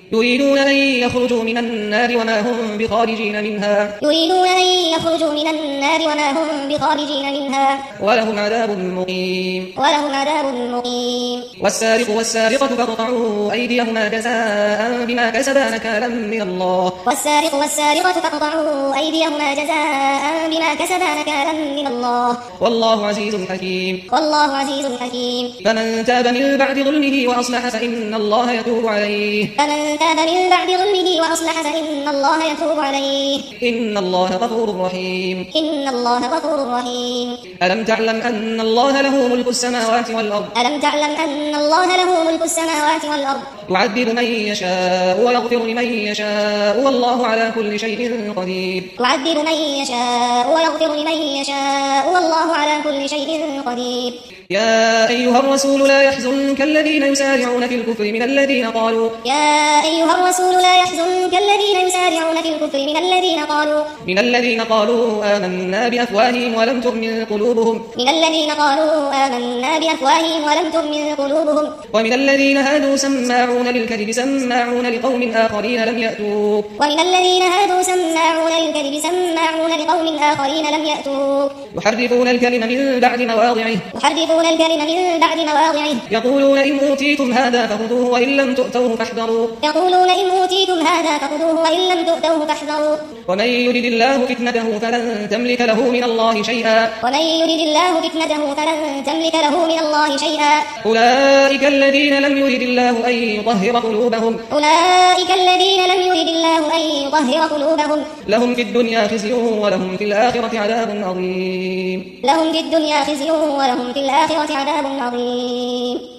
يريدون أن يخرجوا من النار وما هم بخارجين منها ولهم عذاب مقيم والسارق والسارقة فاقطعوا أيديهما جزاء بما كسبا نكالا من الله والله عزيز حكيم فمن تاب من بعد ظلمه وأصلح فإن الله يتوب عليه إن الله غفور رحيم ألم تعلم أن الله له ملك السماوات والأرض يعذب من يشاء ويغفر لمن يشاء والله على كل شيء قدير يا أيها الرسول لا يحزنك الذين يسارعون في الكفر من الذين قالوا آمنا بأفواههم ولم تؤمن قلوبهم ومن الذين هادوا سماعون للكذب سماعون لقوم آخرين لم يأتوك يحرفون الكلم من بعد مواضعه يقولون إن أوتيتم هذا فخذوه وإن لم تؤتوه فاحذروا ومن يرد الله فتنته فلن تملك له من الله شيئا أولئك الذين لم يرد الله أن يطهر قلوبهم لهم في الدنيا خزي ولهم في الآخرة عذاب عظيم